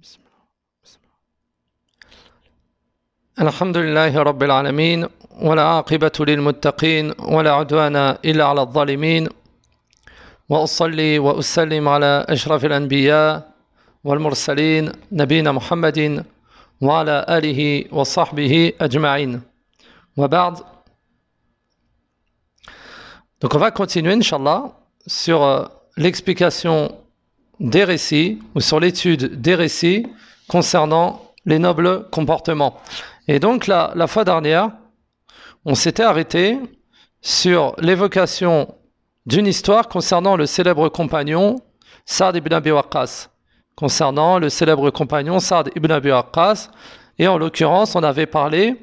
بسم الله بسم الله الحمد لله رب العالمين والعاقبة للمتقين ولا عدوان إلا على الظالمين وأصلي وأسلم على أشرف الأنبياء والمرسلين نبينا محمد وعلى آله وصحبه أجمعين وبعد. Donc on va continuer Inch'Allah sur l'explication des récits ou sur l'étude des récits concernant les nobles comportements. Et donc la fois dernière, on s'était arrêté sur l'évocation d'une histoire concernant le célèbre compagnon Sa'd ibn Abi Waqqas. Concernant le célèbre compagnon Sa'd ibn Abi Waqqas. Et en l'occurrence, on avait parlé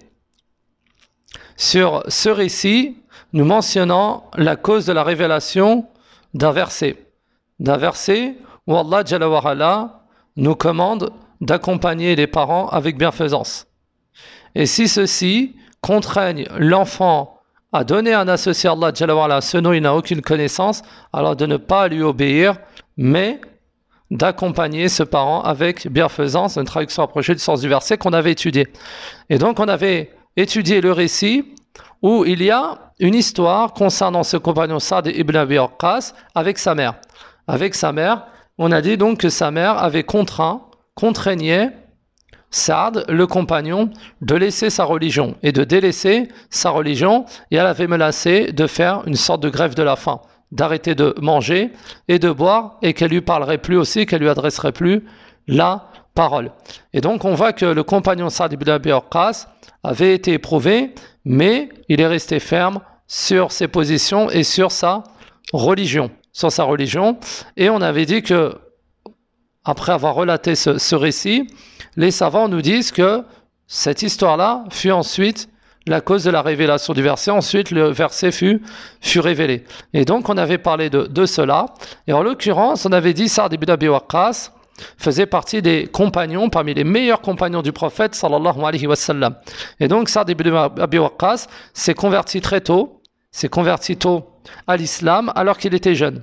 sur ce récit, nous mentionnant la cause de la révélation d'un verset où Allah Jalla wa Ala nous commande d'accompagner les parents avec bienfaisance. Et si ceux-ci contraignent l'enfant à donner un associé à Allah Jalla wa Ala, ce dont il n'a aucune connaissance, alors de ne pas lui obéir, mais d'accompagner ce parent avec bienfaisance, une traduction approchée du sens du verset qu'on avait étudié. Et donc on avait étudié le récit où il y a une histoire concernant ce compagnon Sa'd ibn Abi Waqqas avec sa mère. Avec sa mère, on a dit donc que sa mère avait contraignait Sa'd, le compagnon, de laisser sa religion et de délaisser sa religion, et elle avait menacé de faire une sorte de grève de la faim, d'arrêter de manger et de boire, et qu'elle lui parlerait plus aussi, qu'elle lui adresserait plus la parole. Et donc on voit que le compagnon Sa'd ibn Abi Waqqas avait été éprouvé, mais il est resté ferme sur ses positions et sur sa religion. Et on avait dit que, après avoir relaté ce récit, les savants nous disent que cette histoire-là fut ensuite la cause de la révélation du verset. Ensuite, le verset fut révélé. Et donc, on avait parlé de cela. Et en l'occurrence, on avait dit Sa'd ibn Abi Waqqas faisait partie des compagnons, parmi les meilleurs compagnons du prophète, sallallahu alayhi wa sallam. Et donc, Sa'd ibn Abi Waqqas s'est converti très tôt, à l'islam, alors qu'il était jeune.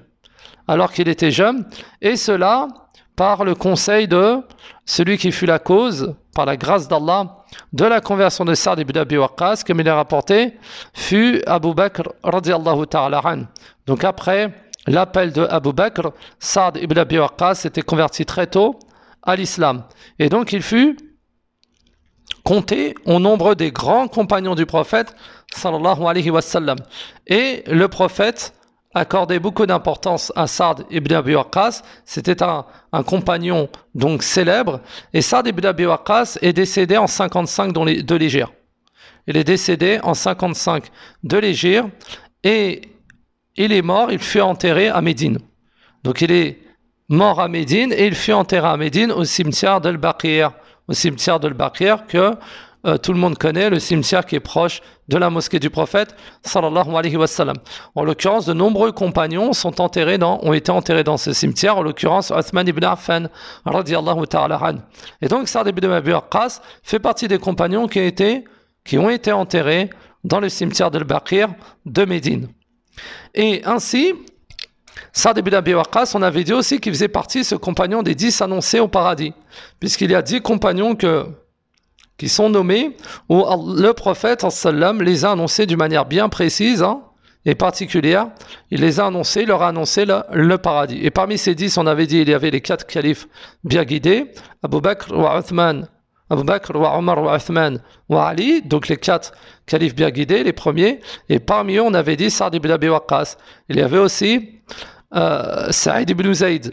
Et cela par le conseil de celui qui fut la cause, par la grâce d'Allah, de la conversion de Sa'd ibn Abi Waqqas, comme il est rapporté, fut Abu Bakr radiyallahu ta'ala an. Donc après l'appel de Abu Bakr, Sa'd ibn Abi Waqqas s'était converti très tôt à l'islam. Et donc il fut compté au nombre des grands compagnons du prophète, sallallahu alayhi wa sallam. Et le prophète accordait beaucoup d'importance à Sa'd ibn Abi Waqqas. C'était un compagnon donc célèbre. Et Sa'd ibn Abi Waqqas est décédé en 55 de l'Hégire. Il est décédé en 55 de l'Hégire et il est mort, il fut enterré à Médine. Donc il est mort à Médine et il fut enterré à Médine au cimetière d'Al-Baqir. Que tout le monde connaît, le cimetière qui est proche de la mosquée du prophète sallallahu alayhi wa sallam. En l'occurrence, de nombreux compagnons ont été enterrés dans ce cimetière, en l'occurrence Uthman ibn Affan radiyallahu ta'ala an. Et donc Sa'd ibn Abi Waqqas fait partie des compagnons qui ont été enterrés dans le cimetière d'Al-Baqir de Médine. Et ainsi, Sa'd ibn Abi Waqqas, on avait dit aussi qu'il faisait partie, ce compagnon, des 10 annoncés au paradis, puisqu'il y a 10 compagnons qui sont nommés, où le prophète sallam les a annoncés d'une manière bien précise et particulière. Il les a annoncés, il leur a annoncé le paradis. Et parmi ces 10, on avait dit il y avait les 4 califes bien guidés, Abu Bakr wa Omar wa Uthman wa Ali, donc les 4 califes bien guidés, les premiers. Et parmi eux, on avait dit Sa'd ibn Abi Waqqas. Il y avait aussi Sa'id ibn Zayd,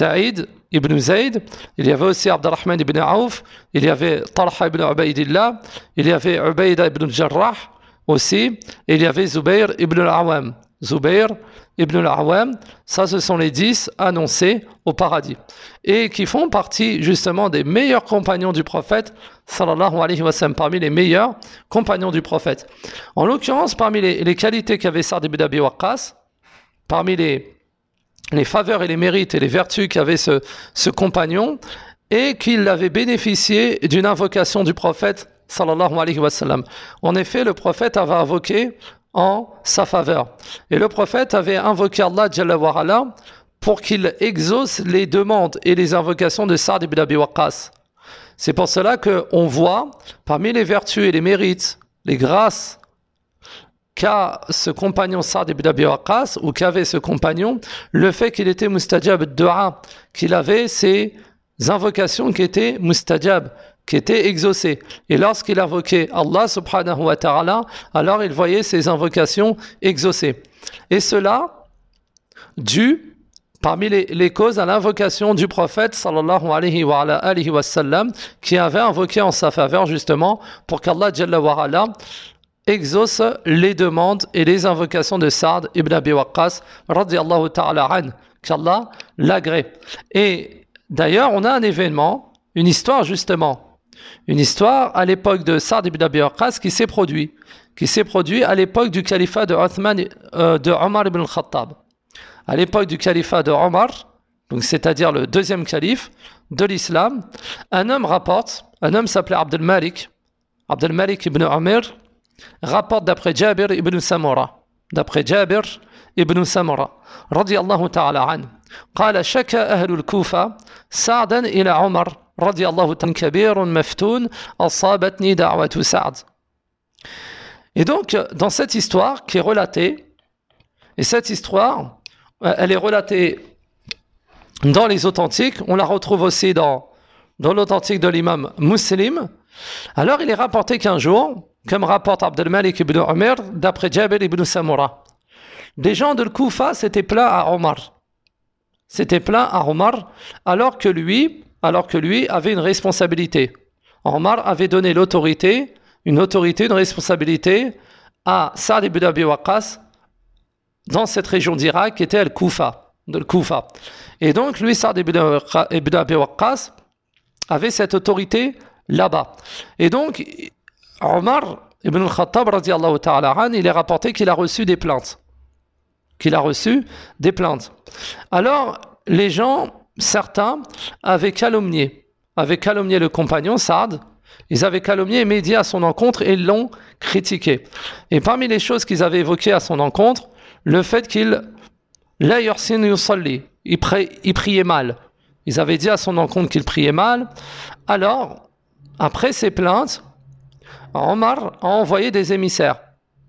il y avait aussi Abdurrahman ibn Auf, il y avait Talha ibn Ubaydillah, il y avait Ubayda ibn Jarrah aussi, et il y avait Zubayr ibn al-Awwam. Ça ce sont les 10 annoncés au paradis et qui font partie justement des meilleurs compagnons du prophète sallallahu alayhi wa sallam, parmi les meilleurs compagnons du prophète. En l'occurrence, parmi les qualités qu'avait Sa'd ibn Abi Waqqas, parmi les faveurs et les mérites et les vertus qu'avait ce compagnon, et qu'il avait bénéficié d'une invocation du prophète sallallahu alayhi wa sallam. En effet, le prophète avait invoqué en sa faveur. Et le prophète avait invoqué Allah Jalla wa Ala pour qu'il exauce les demandes et les invocations de Sa'd ibn Abi Waqqas. C'est pour cela qu'on voit, parmi les vertus et les mérites, les grâces qu'a ce compagnon Sa'd ibn Abi Waqqas, ou qu'avait ce compagnon, le fait qu'il était mustajab ad-du'a, qu'il avait ces invocations qui étaient mustajab, qui étaient exaucées. Et lorsqu'il invoquait Allah subhanahu wa ta'ala, alors il voyait ces invocations exaucées. Et cela, dû parmi les causes à l'invocation du prophète sallallahu alayhi wa sallam, qui avait invoqué en sa faveur justement pour qu'Allah jalla wa ala exauce les demandes et les invocations de Sa'd ibn Abi Waqqas radiyallahu ta'ala an, qu'Allah l'agrée. Et d'ailleurs on a un événement, une histoire justement, une histoire à l'époque de Sa'd ibn Abi Waqqas qui s'est produit à l'époque du califat de Omar ibn al-Khattab. À l'époque du califat de Omar, donc c'est-à-dire le deuxième calife de l'islam, un homme s'appelait Abdel Malik ibn Amir, rapporte d'après Jabir ibn Samura, radiyallahu ta'ala an, قال شكى أهل الكوفة سعدا إلى عمر رضي الله تعالى كبير مفتون أصابتني دعوة سعد. Et donc, dans cette histoire qui est relatée, et cette histoire, elle est relatée dans les authentiques, on la retrouve aussi dans l'authentique de l'imam Muslim. Alors il est rapporté qu'un jour, comme rapporte Abdel Malik ibn Umar, d'après Jabir ibn Samura, des gens de Koufa s'étaient plaints à Omar. Alors que lui avait une responsabilité. Omar avait donné une responsabilité à Sa'd ibn Abi Waqqas dans cette région d'Irak qui était Al-Koufa. Et donc, lui, Sa'd ibn Abi Waqqas avait cette autorité là-bas. Et donc, Omar ibn al-Khattab, radiyallahu ta'ala an, il est rapporté qu'il a reçu des plaintes. Alors, les gens, certains, avaient calomnié le compagnon Sa'd. Ils avaient calomnié et médit à son encontre et l'ont critiqué. Et parmi les choses qu'ils avaient évoquées à son encontre, le fait qu'il priait mal. Ils avaient dit à son encontre qu'il priait mal. Alors, après ces plaintes, Omar a envoyé des émissaires.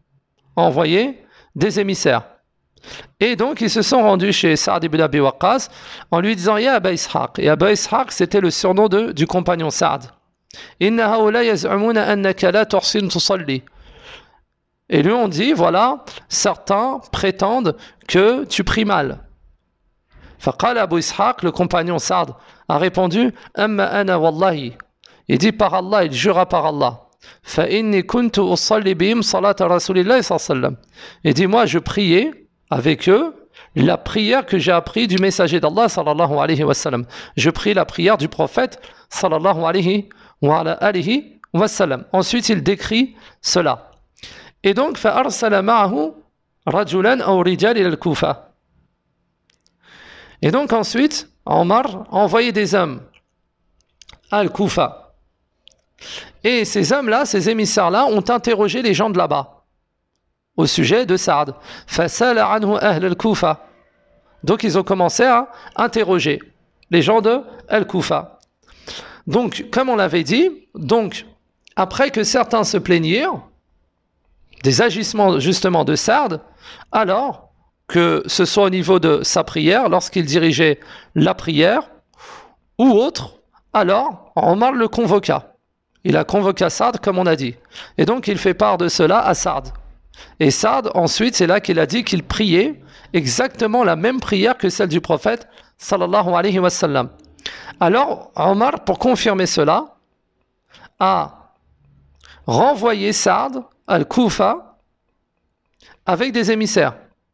Et donc, ils se sont rendus chez Sa'd ibn Abi Waqqas en lui disant « Ya Aba Ishaq ». Et Aba Ishaq, c'était le surnom du compagnon Sa'd. « Inna haoula yaz'umuna annaka la tuhsin tusalli ». Et lui on dit, voilà, certains prétendent que tu pries mal. Faqal Abu Ishaq, le compagnon Sa'd, a répondu, Amma ana wallahi. Il dit par Allah, il jura par Allah. Fa inni kuntu usalli bihim salata rasulillahi sallallahu alayhi wa sallam. Il dit, moi je priais avec eux la prière que j'ai appris du messager d'Allah sallallahu alayhi wa sallam. Je prie la prière du prophète sallallahu alayhi wa sallam. Ensuite il décrit cela. Et donc, فَأَرْسَلَ مَعَهُ رَجُلًا أَوْ رِجَالٍ إِلَى الْكُوفَةِ. Et donc ensuite, Omar a envoyé des hommes à Al-Koufa. Et ces hommes-là, ces émissaires-là, ont interrogé les gens de là-bas au sujet de Sa'd. فَسَالَ عَنْهُ أَهْلَ الْكُوفَةِ. Donc ils ont commencé à interroger les gens de Al-Koufa. Donc, comme on l'avait dit, donc après que certains se plaignirent des agissements justement de Sa'd, alors que ce soit au niveau de sa prière, lorsqu'il dirigeait la prière, ou autre, alors Omar le convoqua. Il a convoqué Sa'd comme on a dit. Et donc il fait part de cela à Sa'd. Et Sa'd, ensuite, c'est là qu'il a dit qu'il priait exactement la même prière que celle du prophète sallallahu alayhi wa sallam. Alors Omar, pour confirmer cela, a renvoyé Sa'd Al-Koufa avec des émissaires.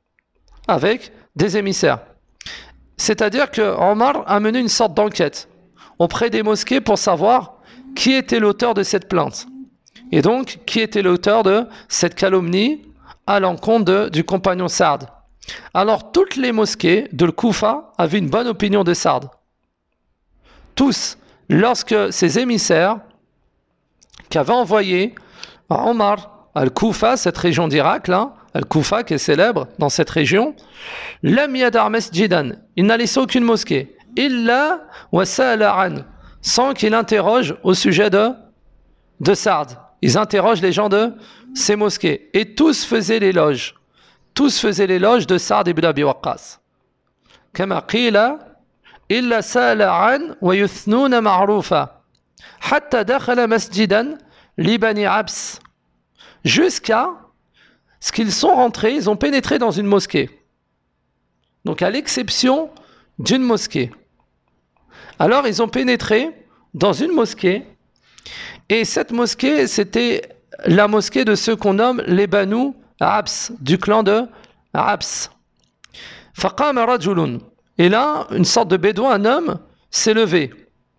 C'est-à-dire que Omar a mené une sorte d'enquête auprès des mosquées pour savoir qui était l'auteur de cette plainte. Et donc, qui était l'auteur de cette calomnie à l'encontre du compagnon Sa'd. Alors, toutes les mosquées de Koufa avaient une bonne opinion de Sa'd. Tous, lorsque ces émissaires qu'avait envoyé Omar Al-Koufa, cette région d'Irak, là, Al-Koufa, qui est célèbre dans cette région, lam yadar masjidan, il n'a laissé aucune mosquée, illa wa sa'ala an, sans qu'il interroge au sujet de Sa'd. Ils interrogent les gens de ces mosquées. Et tous faisaient l'éloge. Tous faisaient l'éloge de Sa'd ibn Abi Waqqas. Kama qila, illa sa'ala an wa yuthnuna ma'rufa. Hatta dakhala masjidan li bani Abs. Jusqu'à ce qu'ils sont rentrés, ils ont pénétré dans une mosquée. Donc à l'exception d'une mosquée. Alors ils ont pénétré dans une mosquée. Et cette mosquée, c'était la mosquée de ceux qu'on nomme les Banu Abs, du clan de Abs. Faqama rajulun. Et là, une sorte de bédouin, un homme, s'est levé.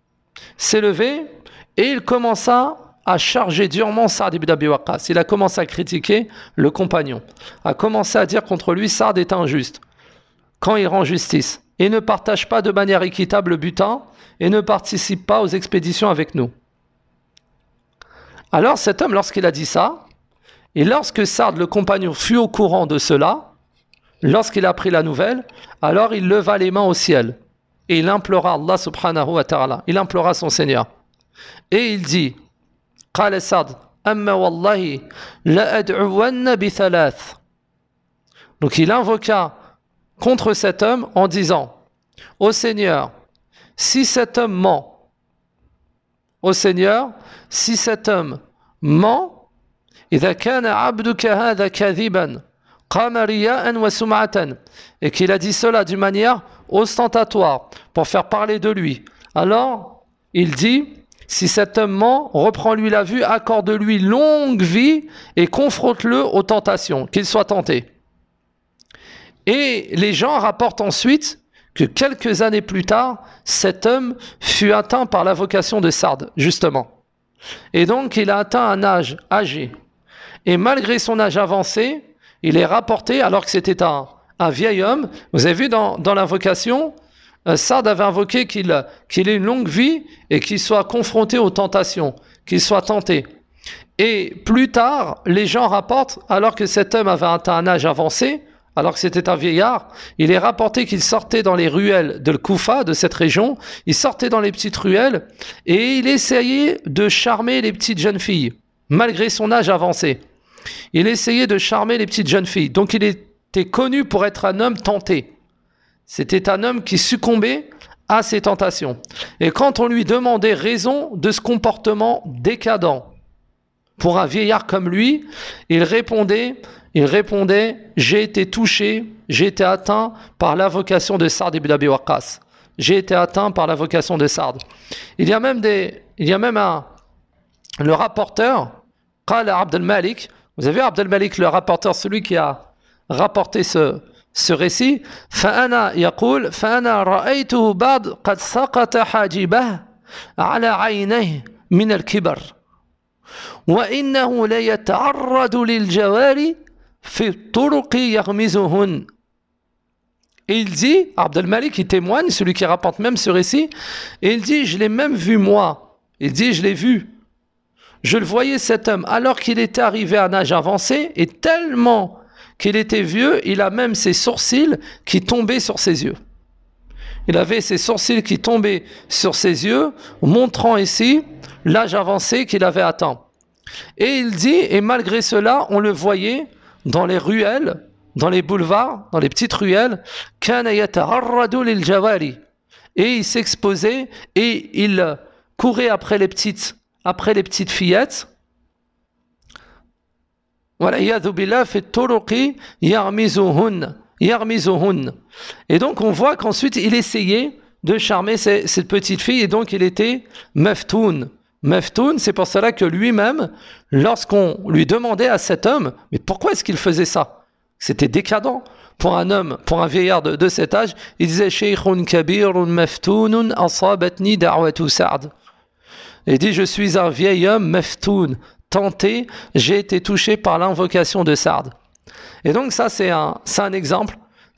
Et il commença à charger durement Sa'd ibn Abi Waqqas. Il a commencé à critiquer le compagnon. A commencé à dire contre lui, Sa'd est injuste quand il rend justice. Et ne partage pas de manière équitable le butin et ne participe pas aux expéditions avec nous. Alors cet homme, lorsqu'il a dit ça, et lorsque Sa'd, le compagnon, fut au courant de cela, lorsqu'il a appris la nouvelle, alors il leva les mains au ciel et il implora Allah subhanahu wa ta'ala, il implora son Seigneur. Et il dit, Qala Sa'd, amma wallahi la ad'uwanna bi thalath. Donc il invoqua contre cet homme en disant, ô Seigneur, si cet homme ment, ô Seigneur, si cet homme ment, إذا كان عبدك هذا كاذبا قام رياء وسمعة, et qu'il a dit cela d'une manière ostentatoire pour faire parler de lui, alors il dit, si cet homme ment, reprends-lui la vue, accorde-lui longue vie et confronte-le aux tentations, qu'il soit tenté. Et les gens rapportent ensuite que quelques années plus tard, cet homme fut atteint par la vocation de Sa'd, justement. Et donc, il a atteint un âge âgé. Et malgré son âge avancé, il est rapporté, alors que c'était un vieil homme, vous avez vu dans l'invocation, Sa'd avait invoqué qu'il ait une longue vie et qu'il soit confronté aux tentations, qu'il soit tenté. Et plus tard, les gens rapportent, alors que cet homme avait atteint un âge avancé, alors que c'était un vieillard, il est rapporté qu'il sortait dans les ruelles de Koufa, de cette région, il sortait dans les petites ruelles et il essayait de charmer les petites jeunes filles, malgré son âge avancé. Il essayait de charmer les petites jeunes filles. Donc il était connu pour être un homme tenté. C'était un homme qui succombait à ses tentations. Et quand on lui demandait raison de ce comportement décadent pour un vieillard comme lui, il répondait, j'ai été touché, j'ai été atteint par l'invocation de Sa'd ibn Abi Waqqas. J'ai été atteint par l'invocation de Sa'd. Il y a même le rapporteur, Qala Abd al-Malik, vous avez Abd al-Malik, le rapporteur, celui qui a rapporté ce récit, فأنا يقول فأنا رأيته بعد قد سقط حاجبه على عينيه من الكبر وإنه ليتعرض للجواري في الطرق يغمزهن. Et il dit, Abd al-Malik, il témoigne, celui qui rapporte même ce récit, et il dit, je l'ai même vu moi. Il dit, je l'ai vu. Je le voyais cet homme, alors qu'il était arrivé à un âge avancé, et tellement qu'il était vieux, il a même ses sourcils qui tombaient sur ses yeux. Il avait ses sourcils qui tombaient sur ses yeux, montrant ici l'âge avancé qu'il avait atteint. Et il dit, et malgré cela, on le voyait dans les ruelles, dans les boulevards, dans les petites ruelles, et il s'exposait et il courait après les petites fillettes. Et donc on voit qu'ensuite il essayait de charmer cette petite fille, et donc il était maftoun. Maftoun, c'est pour cela que lui-même, lorsqu'on lui demandait à cet homme, mais pourquoi est-ce qu'il faisait ça? C'était décadent pour un homme, pour un vieillard de cet âge. Il disait Sheikhun kabirun maftounun asabatni da'watu Sa'd. Il dit, je suis un vieil homme maftoun, tenté, j'ai été touché par l'invocation de Sa'd. Et donc ça c'est un exemple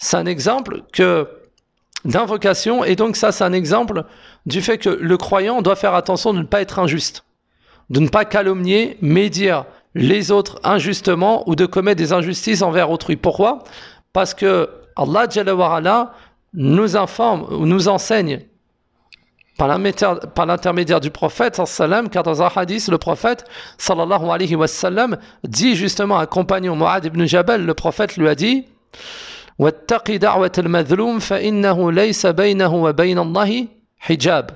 d'invocation, et donc ça c'est un exemple du fait que le croyant doit faire attention de ne pas être injuste, de ne pas calomnier, mais dire les autres injustement ou de commettre des injustices envers autrui. Pourquoi? Parce que Allah Jalla wa Ala nous informe ou nous enseigne par l'intermédiaire du prophète sallam, car dans un hadith, le prophète sallallahu alayhi wa sallam dit justement à un compagnon, Mu'adh ibn Jabal, le prophète lui a dit وَاتَّقِ دَعْوَةَ الْمَظْلُومِ فَإِنَّهُ لَيْسَ بَيْنَهُ وَبَيْنَ اللَّهِ حِجَابٌ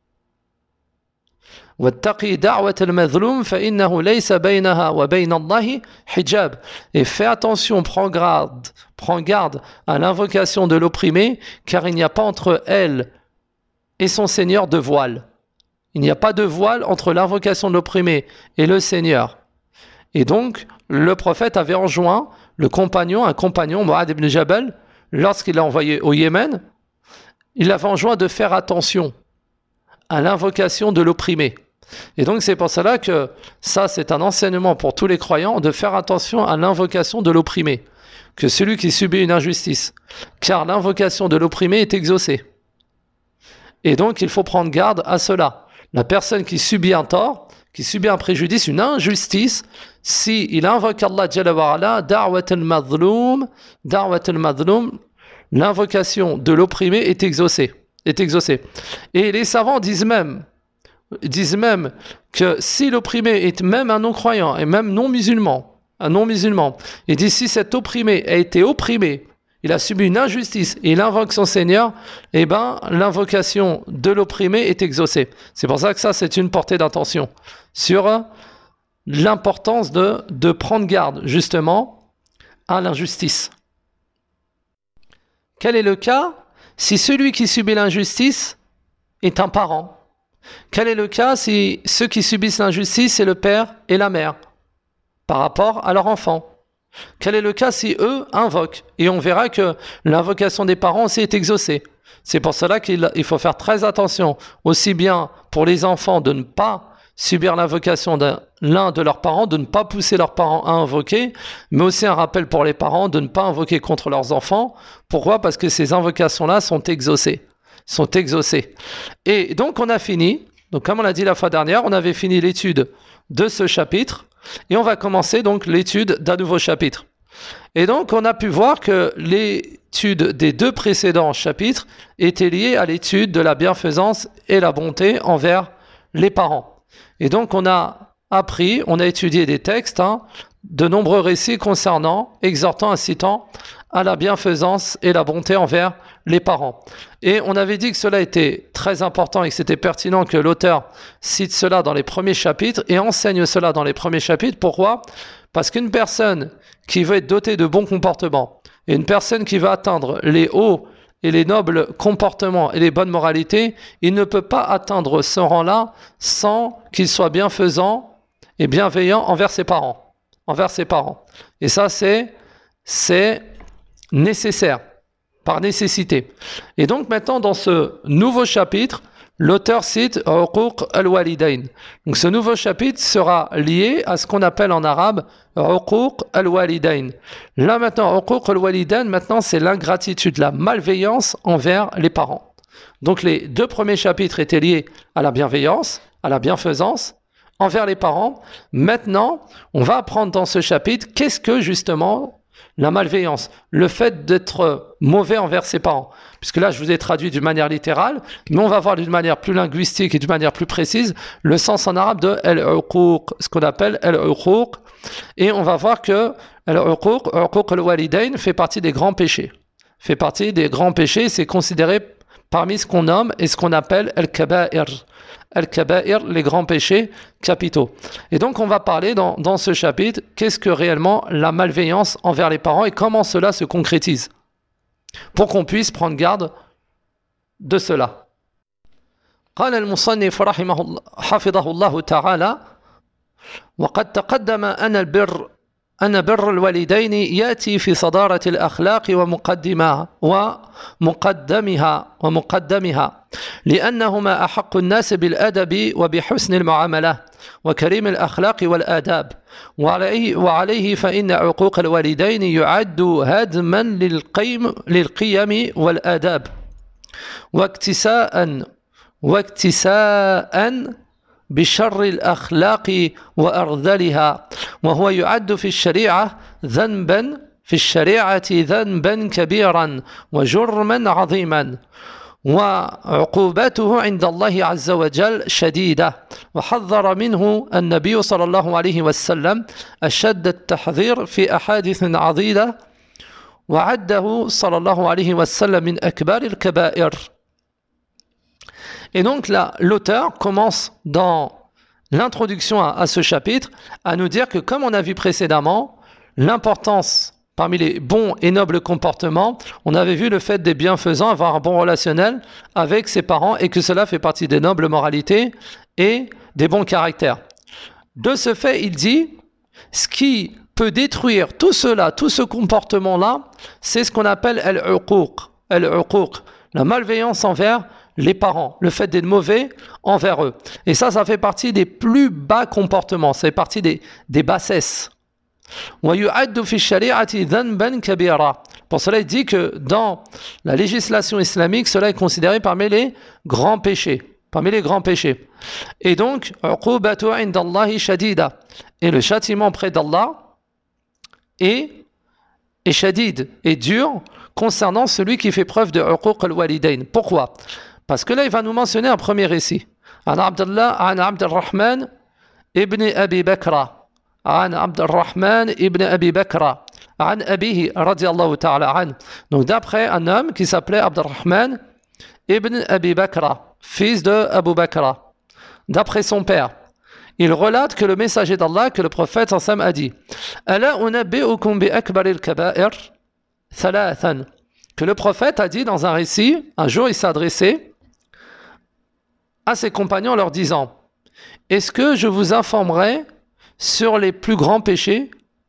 وَاتَّقِ دَعْوَةَ الْمَظْلُومِ فَإِنَّهُ لَيْسَ بَيْنَهَا وَبَيْنَ اللَّهِ حِجَابٌ. Et fais attention, prends garde à l'invocation de l'opprimé, car il n'y a pas entre elle et son Seigneur de voile. Il n'y a pas de voile entre l'invocation de l'opprimé et le Seigneur. Et donc, le prophète avait enjoint un compagnon, Mu'adh ibn Jabal, lorsqu'il l'a envoyé au Yémen, il avait enjoint de faire attention à l'invocation de l'opprimé. Et donc, c'est pour cela que ça, c'est un enseignement pour tous les croyants, de faire attention à l'invocation de l'opprimé, que celui qui subit une injustice, car l'invocation de l'opprimé est exaucée. Et donc, il faut prendre garde à cela. La personne qui subit un tort, qui subit un préjudice, une injustice, si il invoque Allah Jalla wa Ala, da'wat al-madhloum, l'invocation de l'opprimé est exaucée. Et les savants disent même que si l'opprimé est même un non-croyant et même non-musulman, et dit si cet opprimé a été opprimé, il a subi une injustice et il invoque son Seigneur, eh bien, l'invocation de l'opprimé est exaucée. C'est pour ça que ça, c'est une portée d'intention sur l'importance de prendre garde, justement, à l'injustice. Quel est le cas si celui qui subit l'injustice est un parent? Quel est le cas si ceux qui subissent l'injustice, c'est le père et la mère par rapport à leur enfant? Quel est le cas si eux invoquent? Et on verra que l'invocation des parents aussi est exaucée. C'est pour cela qu'il faut faire très attention, aussi bien pour les enfants de ne pas subir l'invocation de l'un de leurs parents, de ne pas pousser leurs parents à invoquer, mais aussi un rappel pour les parents de ne pas invoquer contre leurs enfants. Pourquoi? Parce que ces invocations-là sont exaucées. Et donc on a fini, donc comme on l'a dit la fois dernière, on avait fini l'étude de ce chapitre, et on va commencer donc l'étude d'un nouveau chapitre. Et donc on a pu voir que l'étude des deux précédents chapitres était liée à l'étude de la bienfaisance et la bonté envers les parents. Et donc on a étudié des textes, de nombreux récits concernant, exhortant, incitant à la bienfaisance et la bonté envers les parents. Et on avait dit que cela était très important et que c'était pertinent que l'auteur cite cela dans les premiers chapitres et enseigne cela dans les premiers chapitres. Pourquoi? Parce qu'une personne qui veut être dotée de bons comportements et une personne qui veut atteindre les hauts et les nobles comportements et les bonnes moralités, il ne peut pas atteindre ce rang-là sans qu'il soit bienfaisant et bienveillant envers ses parents. Et ça, c'est nécessaire, par nécessité. Et donc maintenant, dans ce nouveau chapitre, l'auteur cite Uquq al-Walidayn. Donc ce nouveau chapitre sera lié à ce qu'on appelle en arabe Uquq al-Walidayn. Là maintenant, Uquq al-Walidayn, maintenant c'est l'ingratitude, la malveillance envers les parents. Donc les deux premiers chapitres étaient liés à la bienveillance, à la bienfaisance envers les parents. Maintenant, on va apprendre dans ce chapitre qu'est-ce que justement la malveillance, le fait d'être mauvais envers ses parents. Puisque là, je vous ai traduit d'une manière littérale, mais on va voir d'une manière plus linguistique et d'une manière plus précise le sens en arabe de al-uquq, ce qu'on appelle al-uquq. Et on va voir que al-uquq, uquq al-walidayn, fait partie des grands péchés. C'est considéré parmi ce qu'on nomme et ce qu'on appelle al-kaba'ir. Al-kaba'ir, les grands péchés capitaux. Et donc on va parler dans ce chapitre, qu'est-ce que réellement la malveillance envers les parents et comment cela se concrétise, pour qu'on puisse prendre garde de cela. قال المصنف حفظه الله تعالى وقد تقدم أن بر الوالدين يأتي في صدارة الأخلاق ومقدمها لأنهما أحق الناس بالأدب وبحسن المعاملة وكريم الأخلاق والآداب وعليه فإن عقوق الوالدين يعد هدما للقيم والآداب واكتساء بشر الأخلاق وأرذلها وهو يعد في الشريعة ذنبا كبيرا وجرما عظيما وعقوبته عند الله عز وجل شديدة وحذر منه النبي صلى الله عليه وسلم أشد التحذير في أحاديث عديدة وعده صلى الله عليه وسلم من أكبر الكبائر. Et donc là, l'auteur commence dans l'introduction à ce chapitre à nous dire que, comme on a vu précédemment, l'importance parmi les bons et nobles comportements, on avait vu le fait des bienfaisants, avoir un bon relationnel avec ses parents et que cela fait partie des nobles moralités et des bons caractères. De ce fait, il dit, ce qui peut détruire tout cela, tout ce comportement-là, c'est ce qu'on appelle al-uquq, la malveillance envers les parents, le fait d'être mauvais envers eux. Et ça fait partie des plus bas comportements, ça fait partie des bassesses. Pour cela, il dit que dans la législation islamique, cela est considéré parmi les grands péchés. Et donc, et le châtiment près d'Allah est shadid, est dur concernant celui qui fait preuve de uquq al-walidayn. Pourquoi? Parce que là, il va nous mentionner un premier récit. An Abdurrahman ibn Abi Bakra. عن عبد الرحمن ابن أبي بكر عن أبيه رضي الله تعالى عنه. Donc d'après un homme qui s'appelait Abdurrahman ibn Abi Bakra, fils de Abu Bakra, d'après son père, il relate que le messager d'Allah, que le prophète sallam a dit, Ala unabbi'ukum bi akbaril kaba'ir thalathan, que le prophète a dit dans un récit, un jour il s'est adressé à ses compagnons en leur disant, est-ce que je vous informerai sur les plus grands péchés?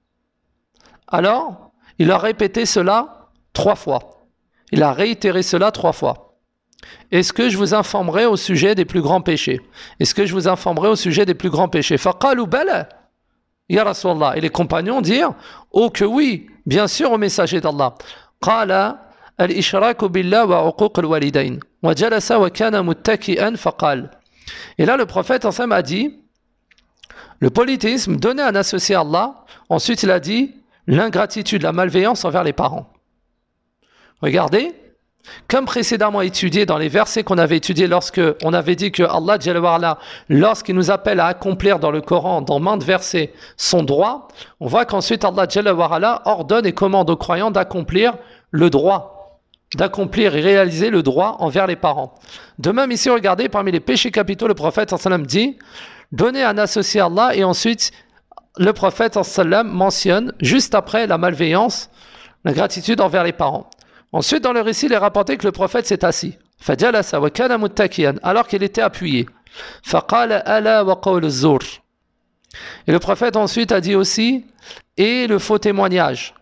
Alors, il a répété cela 3 fois. Il a réitéré cela 3 fois. Est-ce que je vous informerai au sujet des plus grands péchés? Est-ce que je vous informerai au sujet des plus grands péchés? Faqalu bala, ya Rasulallah. Et les compagnons dirent, oh que oui, bien sûr au messager d'Allah. Qala al-ishraku billah wa uquq al-walidayn. Wa jalasa wa kana muttaki'an faqal. Et là, le prophète ensemble a dit, le polythéisme, donner un associé à Allah. Ensuite, il a dit l'ingratitude, la malveillance envers les parents. Regardez, comme précédemment étudié dans les versets qu'on avait étudiés lorsque on avait dit que Allah Jalla wa Ala, lorsqu'il nous appelle à accomplir dans le Coran, dans maintes versets, son droit, on voit qu'ensuite Allah Jalla wa Ala ordonne et commande aux croyants d'accomplir le droit, d'accomplir et réaliser le droit envers les parents. De même ici, regardez, parmi les péchés capitaux, le prophète sallallahu alayhi wa sallam dit donner un associé à Allah, et ensuite le prophète sallam mentionne juste après la malveillance, la gratitude envers les parents. Ensuite dans le récit il est rapporté que le prophète s'est assis fajalasa wa kana muttakiyan, alors qu'il était appuyé. Faqala ala wa qawl az-zur. Et le prophète ensuite a dit aussi et le faux témoignage,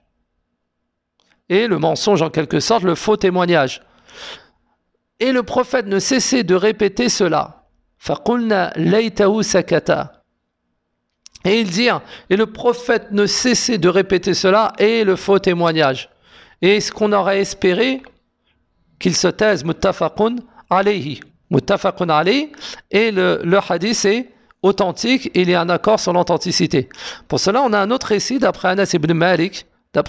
et le mensonge en quelque sorte, le faux témoignage. Et le prophète ne cessait de répéter cela. فَقُلْنَا لَيْتَهُ سَكَتَا. Et il dit, et le prophète ne cessait de répéter cela, et le faux témoignage. Et ce qu'on aurait espéré, qu'il se taise, muttafaqun alayhi. Muttafaqun alayhi, et le hadith est authentique, et il y a un accord sur l'authenticité. Pour cela, on a un autre récit d'après Anas ibn Malik,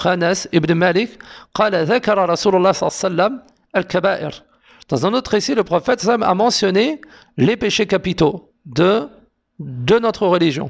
قال ذكر رسول الله صلى الله عليه وسلم الكبائر. Dans un autre récit, le prophète a mentionné les péchés capitaux de notre religion.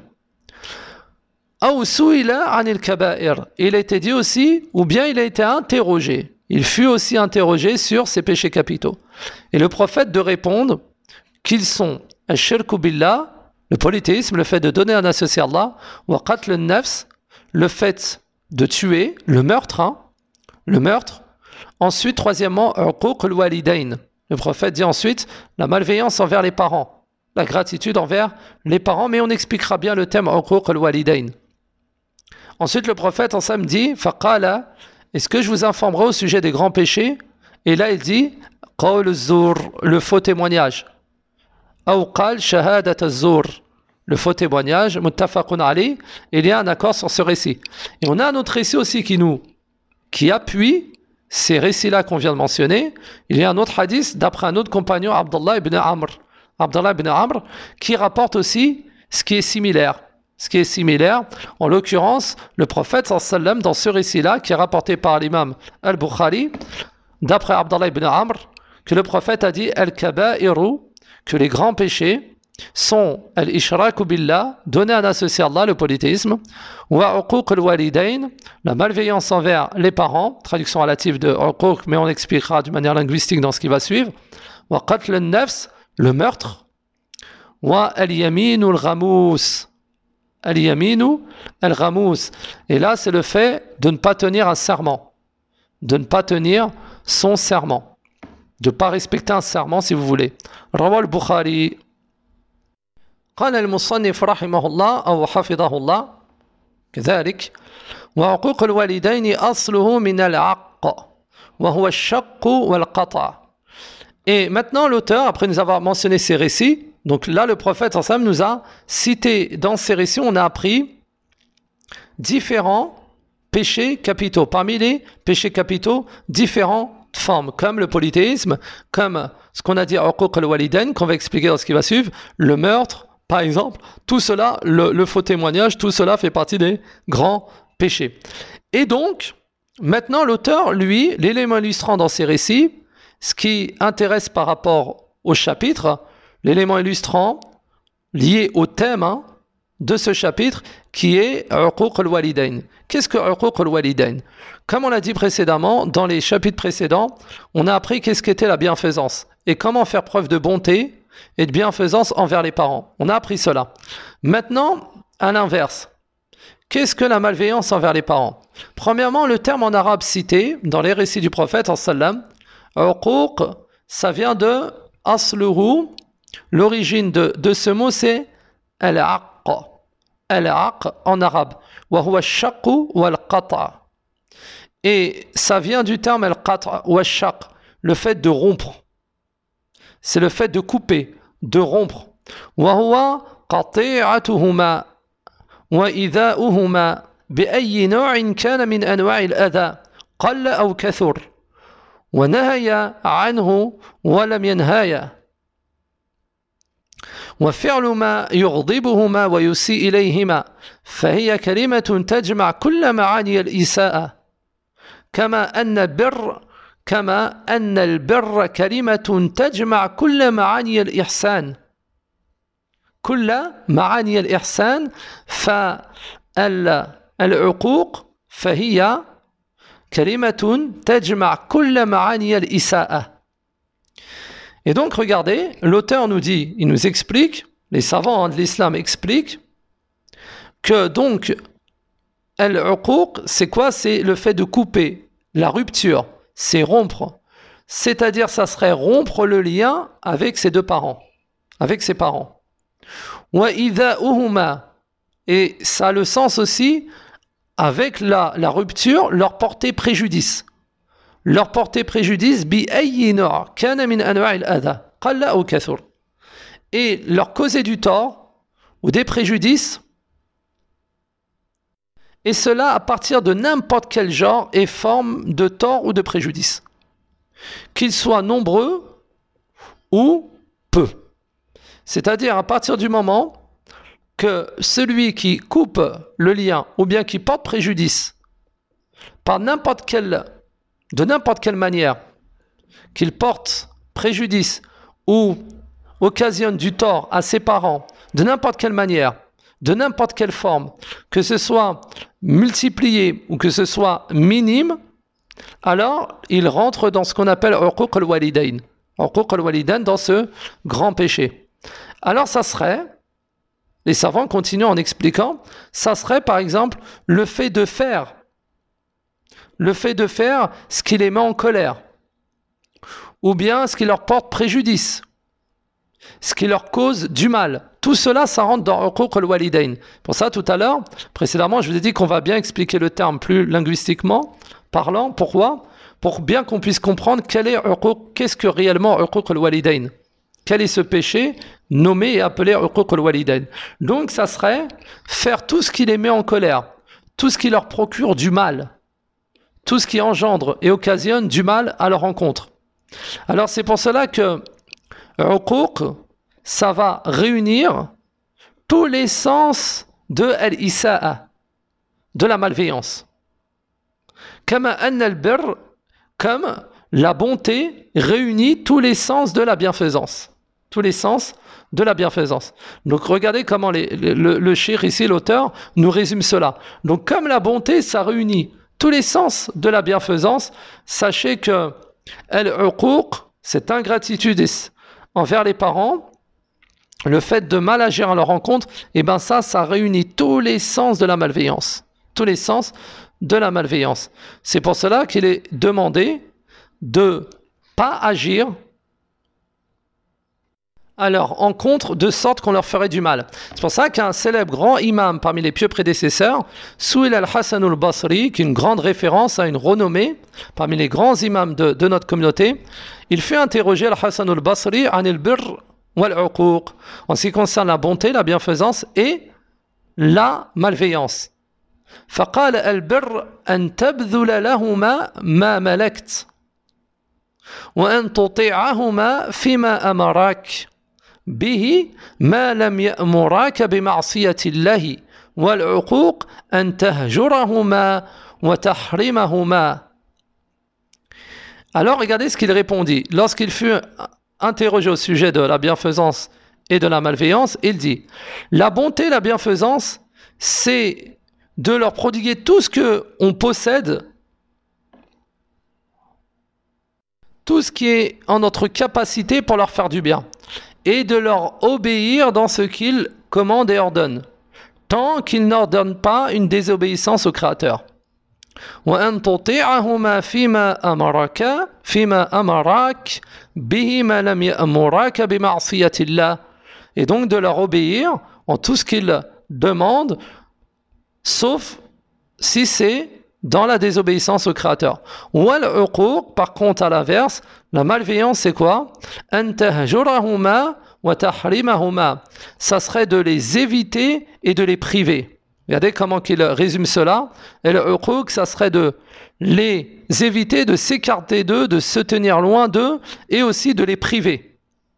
Il a été dit aussi, ou bien il a été interrogé. Il fut aussi interrogé sur ces péchés capitaux. Et le prophète de répondre qu'ils sont ash-shirku billah, le polythéisme, le fait de donner un associé à Allah, wa qatl an-nafs, le fait de tuer, le meurtre. Ensuite, troisièmement, uquq al-walidayn. Le prophète dit ensuite la malveillance envers les parents, la gratitude envers les parents, mais on expliquera bien le thème uquq al-walidayn. Ensuite, le prophète ensemble dit faqala, est-ce que je vous informerai au sujet des grands péchés? Et là, il dit qawl az-zur, le faux témoignage. Aw qal shahadat az-zur, le faux témoignage, muttafaqun alayh. Il y a un accord sur ce récit. Et on a un autre récit aussi qui appuie ces récits-là qu'on vient de mentionner. Il y a un autre hadith d'après un autre compagnon, Abdullah ibn Amr Abdallah ibn Amr, qui rapporte aussi ce qui est similaire. Ce qui est similaire, en l'occurrence, le prophète sallam dans ce récit-là, qui est rapporté par l'imam al-Bukhari, d'après Abdallah ibn Amr, que le prophète a dit al-kaba'iru, que les grands péchés sont al-ishraku billah, donner un associé à Allah, le polythéisme, wa uquq al-walidain, la malveillance envers les parents, traduction relative de uquq, mais on expliquera d'une manière linguistique dans ce qui va suivre, wa qatl al-nafs, le meurtre, wa al-yaminu al-ghamous, al-yaminu al-ghamous, et là c'est le fait de ne pas tenir un serment, de ne pas tenir son serment, de ne pas respecter un serment si vous voulez. Rawa al-Bukhari. قال المصنف رحمه الله أو حفظه الله كذلك وعقوق الوالدين أصله من العق وهو الشق والقطع. Et maintenant l'auteur, après nous avoir mentionné ces récits, donc là le prophète ensemble nous a cité dans ces récits, on a appris différents péchés capitaux. Parmi les péchés capitaux, différentes formes, comme le polythéisme, comme ce qu'on a dit uquq al-walidain, qu'on va expliquer dans ce qui va suivre, le meurtre, par exemple, tout cela, le faux témoignage, tout cela fait partie des grands péchés. Et donc, maintenant l'auteur, lui, l'élément illustrant dans ces récits, ce qui intéresse par rapport au chapitre, l'élément illustrant lié au thème de ce chapitre, qui est uquq al-walidain. Qu'est-ce que uquq al-walidain? Comme on l'a dit précédemment, dans les chapitres précédents, on a appris qu'est-ce qu'était la bienfaisance et comment faire preuve de bonté et de bienfaisance envers les parents. On a appris cela. Maintenant, à l'inverse, qu'est-ce que la malveillance envers les parents? Premièrement, le terme en arabe cité dans les récits du prophète sallam, uquq, ça vient de asluhu, l'origine de ce mot c'est al-aq. Al-aq en arabe. Wa huwa ash-shaqq wal-qata'. Et ça vient du terme al-qata' ou ash-shaqq, le fait de rompre. C'est le fait de couper, de rompre. وهو قطيعتهما وإيذاؤهما بأي نوع كان من أنواع الأذى قل أو كثر ونهي عنه ولم ينهايا وفعل ما يغضبهما ويسيء إليهما فهي كلمة تجمع كل معاني الإساءة كما أن البر كلمة تجمع كل معاني الإحسان فالعقوق فهي كلمة تجمع كل معاني الإساءة. Et donc regardez, l'auteur nous dit, il nous explique, les savants de l'islam expliquent que donc al-uquq, c'est quoi? C'est le fait de couper, la rupture, c'est rompre. C'est-à-dire, ça serait rompre le lien avec ses deux parents, avec ses parents. Wa idha'uhuma, et ça a le sens aussi avec la rupture, leur porter préjudice. Leur porter préjudice bi ayyi no' kana min anwa'il adha qalla ou kathur, et leur causer du tort ou des préjudices, et cela à partir de n'importe quel genre et forme de tort ou de préjudice, qu'ils soient nombreux ou peu. C'est-à-dire à partir du moment que celui qui coupe le lien ou bien qui porte préjudice par de n'importe quelle manière, qu'il porte préjudice ou occasionne du tort à ses parents de n'importe quelle manière, de n'importe quelle forme, que ce soit multiplié ou que ce soit minime, alors il rentre dans ce qu'on appelle uquq al-walidain. Uquq al-walidain, dans ce grand péché. Alors ça serait, les savants continuent en expliquant, ça serait par exemple le fait de faire ce qui les met en colère, ou bien ce qui leur porte préjudice, ce qui leur cause du mal. Tout cela, ça rentre dans uquq al-walidain. Pour ça, tout à l'heure, précédemment, je vous ai dit qu'on va bien expliquer le terme plus linguistiquement parlant. Pourquoi? Pour bien qu'on puisse comprendre qu'est-ce que réellement uquq al-walidain. Quel est ce péché nommé et appelé uquq al-walidain? Donc, ça serait faire tout ce qui les met en colère, tout ce qui leur procure du mal, tout ce qui engendre et occasionne du mal à leur rencontre. Alors c'est pour cela que uquq, ça va réunir tous les sens de al-isa'a, de la malveillance. Kama anna al-birr, comme la bonté réunit tous les sens de la bienfaisance. Tous les sens de la bienfaisance. Donc regardez comment le cheikh ici, l'auteur, nous résume cela. Donc comme la bonté, ça réunit tous les sens de la bienfaisance, sachez que al-uquq, cette ingratitude envers les parents, le fait de mal agir à leur rencontre, et ben ça réunit tous les sens de la malveillance. Tous les sens de la malveillance. C'est pour cela qu'il est demandé de pas agir à leur encontre de sorte qu'on leur ferait du mal. C'est pour ça qu'un célèbre grand imam parmi les pieux prédécesseurs, Souil al-Hassan al-Basri, qui est une grande référence à une renommée parmi les grands imams de notre communauté, il fut interrogé al-Hassan al-Basri an al-birr wal-uquq, en ce qui concerne la bonté, la bienfaisance et la malveillance. فقال البر أن تبذل لهما ما ملكت وأن تطيعهما فيما أمراك به ما لم يأمراك بمعصية الله والعقوق أن تهجرهما وتحرمهما. Alors regardez ce qu'il répondit. Lorsqu'il fut interrogé au sujet de la bienfaisance et de la malveillance, il dit: la bonté, la bienfaisance, c'est de leur prodiguer tout ce qu'on possède, tout ce qui est en notre capacité pour leur faire du bien, et de leur obéir dans ce qu'ils commandent et ordonnent, tant qu'ils n'ordonnent pas une désobéissance au Créateur. وأن تطيعهما فيما أمرك به ما لم يأمرك بمعصية الله, et donc de leur obéir en tout ce qu'ils demandent, sauf si c'est dans la désobéissance au Créateur. Wal-uquq, par contre, à l'inverse, la malveillance, c'est quoi? An tahjurahuma wa tahrimahuma. Ça serait de les éviter et de les priver. Regardez comment il résume cela. Et l'uquq, ça serait de les éviter, de s'écarter d'eux, de se tenir loin d'eux, et aussi de les priver.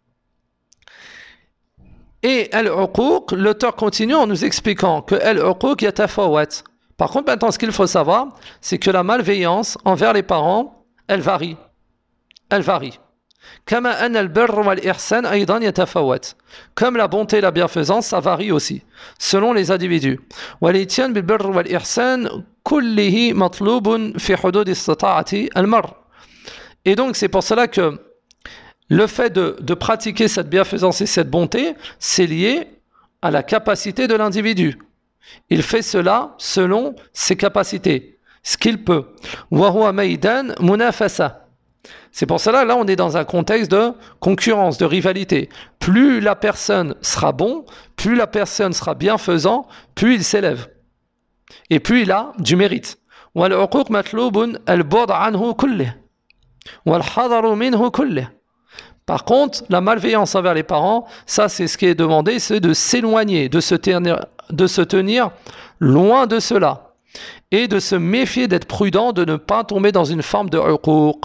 Et al-uquq, l'auteur continue en nous expliquant que al-uquq yatafawat. Par contre, maintenant, ce qu'il faut savoir, c'est que la malveillance envers les parents, elle varie. Elle varie. Kama anna al-birr wal-ihsan aydan yatafawat. Comme la bonté et la bienfaisance, ça varie aussi, selon les individus. Wal-ityan bil-birr wal-ihsan kullihi matlubun fi hudud istita'ati al-marr. Et donc, c'est pour cela que le fait de pratiquer cette bienfaisance et cette bonté, c'est lié à la capacité de l'individu. Il fait cela selon ses capacités, ce qu'il peut. Wa huwa maydan munafasa. C'est pour cela, là, on est dans un contexte de concurrence, de rivalité. Plus la personne sera bon, plus la personne sera bienfaisant, plus il s'élève. Et plus il a du mérite. Wal uquq matlubun al-bu'd anhu kullih wal hadaru minhu kullih. Par contre, la malveillance envers les parents, ça c'est ce qui est demandé, c'est de s'éloigner, de se tenir loin de cela et de se méfier, d'être prudent, de ne pas tomber dans une forme de uquq.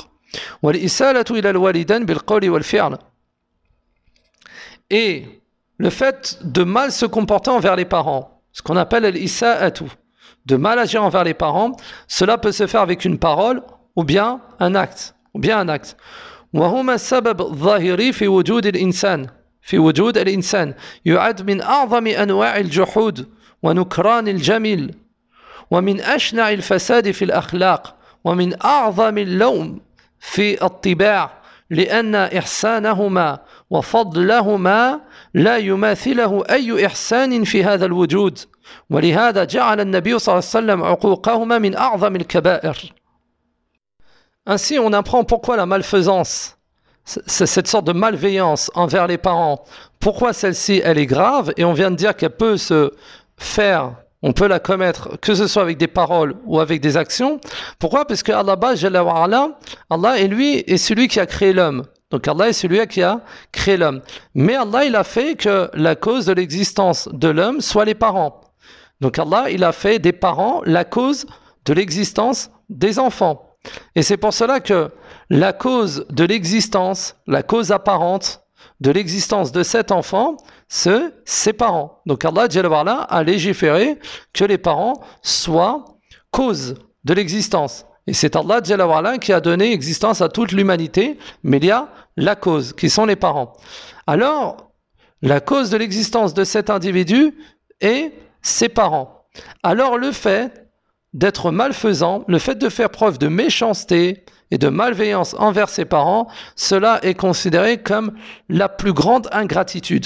Et le fait de mal se comporter envers les parents, ce qu'on appelle al-isa'atu, de mal agir envers les parents, cela peut se faire avec une parole ou bien un acte. وهما السبب الظاهري في وجود الإنسان يعد من أعظم أنواع الجحود ونكران الجميل ومن أشنع الفساد في الأخلاق ومن أعظم اللوم في الطباع لأن إحسانهما وفضلهما لا يماثله أي إحسان في هذا الوجود ولهذا جعل النبي صلى الله عليه وسلم عقوقهما من أعظم الكبائر. Ainsi, on apprend pourquoi la malfaisance, cette sorte de malveillance envers les parents, pourquoi celle-ci, elle est grave, et on vient de dire qu'elle peut se faire, on peut la commettre, que ce soit avec des paroles ou avec des actions. Pourquoi? Parce que Allah est lui est celui qui a créé l'homme. Donc Allah est celui qui a créé l'homme. Mais Allah, il a fait que la cause de l'existence de l'homme soit les parents. Donc Allah, il a fait des parents la cause de l'existence des enfants. Et c'est pour cela que la cause de l'existence, la cause apparente de l'existence de cet enfant, ses parents. Donc Allah Jalla wa Ala a légiféré que les parents soient cause de l'existence. Et c'est Allah Jalla wa Ala qui a donné existence à toute l'humanité, mais il y a la cause, qui sont les parents. Alors, la cause de l'existence de cet individu est ses parents. Alors le fait d'être malfaisant, le fait de faire preuve de méchanceté et de malveillance envers ses parents, cela est considéré comme la plus grande ingratitude.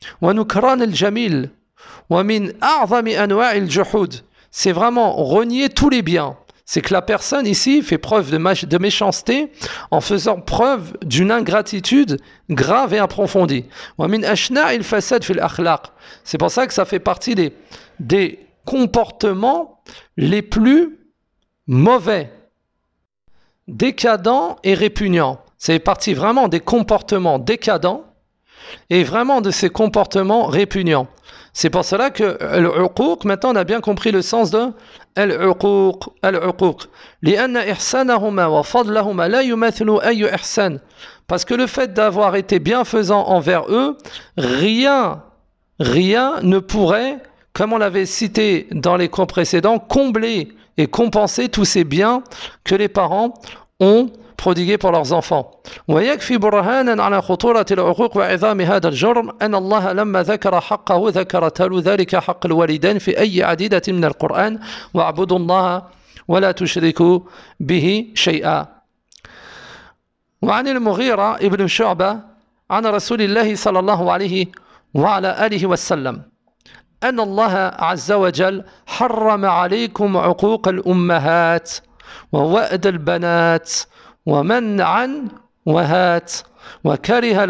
C'est vraiment renier tous les biens. C'est que la personne ici fait preuve de méchanceté en faisant preuve d'une ingratitude grave et approfondie. C'est pour ça que ça fait partie des comportements les plus mauvais, décadents et répugnants. C'est partie vraiment des comportements décadents et vraiment de ces comportements répugnants. C'est pour cela que l'uquq, maintenant on a bien compris le sens de l'uquq. Parce que le fait d'avoir été bienfaisant envers eux, rien ne pourrait, comme on l'avait cité dans les cours précédents, combler et compenser tous ces biens que les parents ont prodigués pour leurs enfants. ويكفي برهانا على خطورة العقوق وعظام هذا الجرم أن الله لما ذكر حقه ذكر تالو ذلك حق الوالدين في أي عديدة من القرآن واعبدوا الله ولا تشركوا به شيئا. وعن المغيرة ابن شعبة عن رسول الله صلى الله عليه وعلى آله وسلم أن الله عز وجل حرم عليكم عقوق الأمهات ووأد البنات ومنعا وهات وكره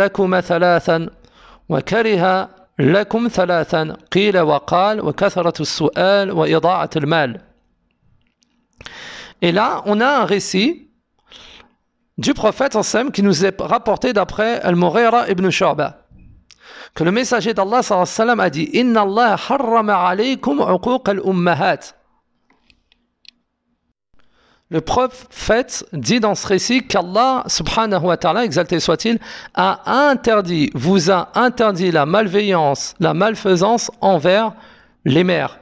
لكم ثلاثا قيل وقال وكثرة السؤال وإضاعة المال. Et là, on a un récit du prophète sallam qui nous est rapporté d'après Al-Mughira ibn Shu'ba, que le messager d'Allah sallam a dit Inna Allah harrama alaykum uquq al-ummahat. Le prophète dit dans ce récit qu'Allah subhanahu wa ta'ala, exalté soit-il, vous a interdit la malveillance, la malfaisance envers les mères.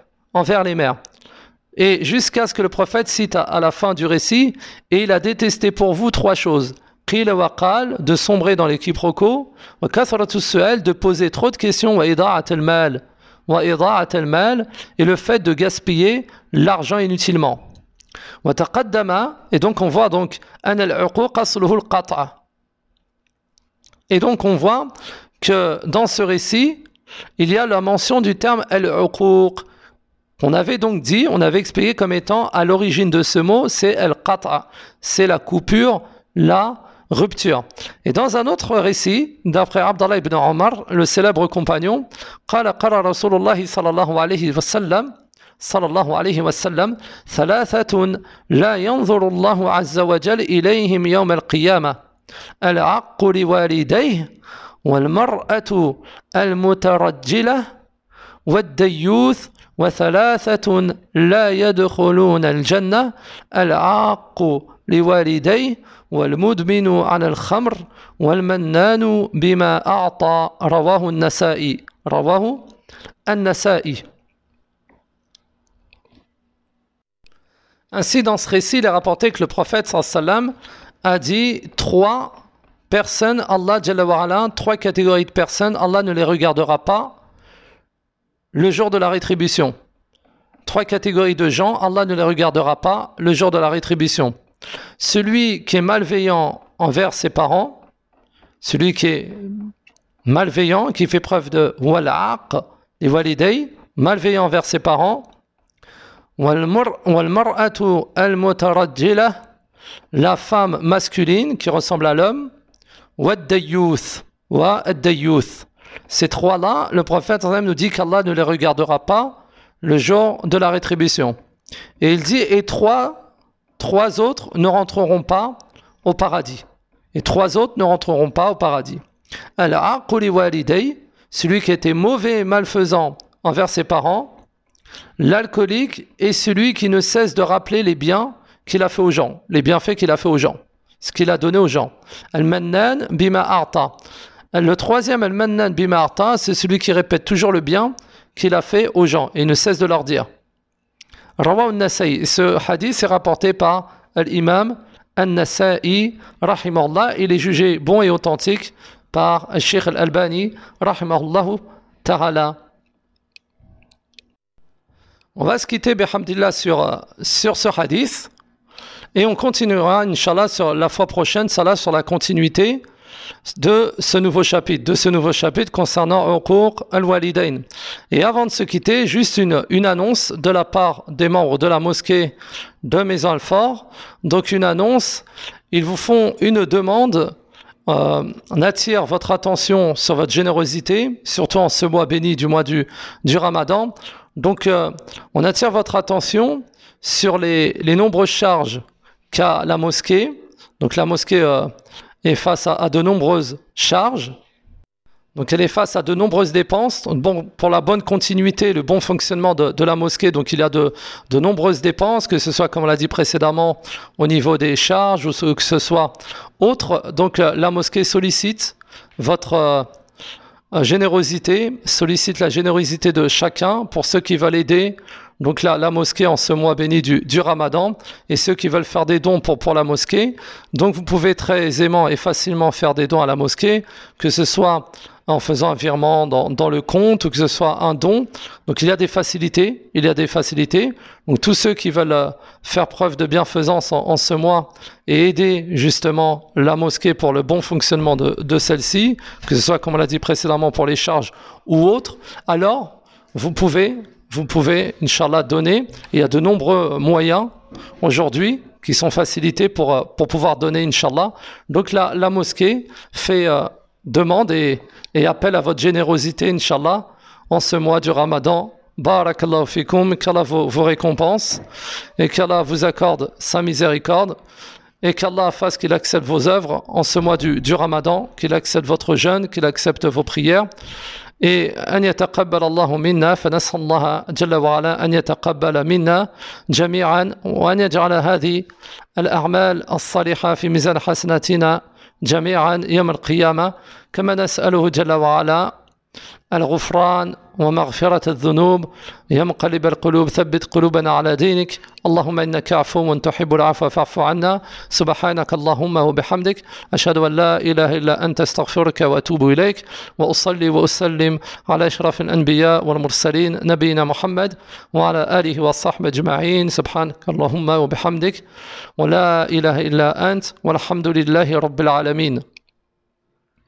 Et jusqu'à ce que le prophète cite à la fin du récit, et il a détesté pour vous trois choses. Qila wa qal, de sombrer dans les quiproquos, wa kathratu su'al, de poser trop de questions, wa ida'at al-mal, et le fait de gaspiller l'argent inutilement. Et donc on voit donc et donc on voit que dans ce récit il y a la mention du terme al-uquq. On avait donc dit, on avait expliqué comme étant à l'origine de ce mot c'est al-qat'a, c'est la coupure, la rupture. Et dans un autre récit d'après Abdallah ibn Omar, le célèbre compagnon, qala Rasulullah sallallahu alayhi wa sallam ثلاثة لا ينظر الله عز وجل إليهم يوم القيامة العق لوالديه والمرأة المترجلة والديوث وثلاثة لا يدخلون الجنة العاق لوالديه والمدمن على الخمر والمنان بما أعطى رواه النسائي. Ainsi, dans ce récit, il est rapporté que le prophète sallam a dit trois personnes, Allah Jalla wa Ala, trois catégories de personnes, Allah ne les regardera pas le jour de la rétribution. Trois catégories de gens, Allah ne les regardera pas le jour de la rétribution. Celui qui est malveillant envers ses parents, celui qui est malveillant, qui fait preuve de wal'aq, les waliday, malveillant envers ses parents, والمرأة المترجلة, la femme masculine qui ressemble à l'homme, والديوث. Ces trois-là, le prophète nous dit qu'Allah ne les regardera pas le jour de la rétribution. Et il dit, et trois autres ne rentreront pas au paradis. Al-aqu li waliday, celui qui était mauvais et malfaisant envers ses parents, l'alcoolique est celui qui ne cesse de rappeler les biens qu'il a fait aux gens, les bienfaits qu'il a fait aux gens, ce qu'il a donné aux gens. Al-mannan bima a'ta, Le troisième, al-mannan bima ata, c'est celui qui répète toujours le bien qu'il a fait aux gens et ne cesse de leur dire. Rawahu an-Nasa'i. Ce hadith est rapporté par l'imam an-Nasa'i, rahimahullah. Il est jugé bon et authentique par Sheikh al-Albani, rahimahullah ta'ala. On va se quitter, bihamdillah, sur ce hadith. Et on continuera, Inch'Allah, sur la fois prochaine, ça sur la continuité de ce nouveau chapitre concernant Uquq al-Walidain. Et avant de se quitter, juste une annonce de la part des membres de la mosquée de Maison Alfort. Donc une annonce, ils vous font une demande, on attire votre attention sur votre générosité, surtout en ce mois béni du mois du Ramadan. Donc on attire votre attention sur les nombreuses charges qu'a la mosquée. Donc la mosquée est face à de nombreuses charges. Donc elle est face à de nombreuses dépenses. Bon, pour la bonne continuité, le bon fonctionnement de la mosquée, donc il y a de nombreuses dépenses, que ce soit, comme on l'a dit précédemment, au niveau des charges ou que ce soit autre. Donc la mosquée sollicite votre générosité, sollicite la générosité de chacun pour ceux qui veulent aider donc la mosquée en ce mois béni du Ramadan, et ceux qui veulent faire des dons pour la mosquée. Donc vous pouvez très aisément et facilement faire des dons à la mosquée, que ce soit en faisant un virement dans le compte ou que ce soit un don. Donc il y a des facilités. Donc tous ceux qui veulent faire preuve de bienfaisance en ce mois et aider justement la mosquée pour le bon fonctionnement de celle-ci, que ce soit, comme on l'a dit précédemment, pour les charges ou autres, alors vous pouvez, Inch'Allah, donner. Il y a de nombreux moyens aujourd'hui qui sont facilités pour pouvoir donner, Inch'Allah. Donc la mosquée fait demande et appelle à votre générosité, Inch'Allah, en ce mois du Ramadan. Barakallahu fikum, qu'Allah vous récompense et qu'Allah vous accorde sa miséricorde et qu'Allah fasse qu'il accepte vos œuvres en ce mois du Ramadan, qu'il accepte votre jeûne, qu'il accepte vos prières. Et أن يتقبل الله منا فنسأل الله جل وعلا أن يتقبل منا جميعا وأن يجعل هذه الأعمال الصالحة في ميزان حسناتنا جميعا يوم القيامة كما نسأله جل وعلا الغفران ومغفرة الذنوب يا مقلب القلوب ثبت قلوبنا على دينك اللهم إنك عفو تحب العفو فاعف عنا سبحانك اللهم وبحمدك أشهد أن لا إله إلا أنت استغفرك وأتوب إليك وأصلي وأسلم على أشرف الأنبياء والمرسلين نبينا محمد وعلى آله وصحبه أجمعين سبحانك اللهم وبحمدك ولا إله إلا أنت والحمد لله رب العالمين.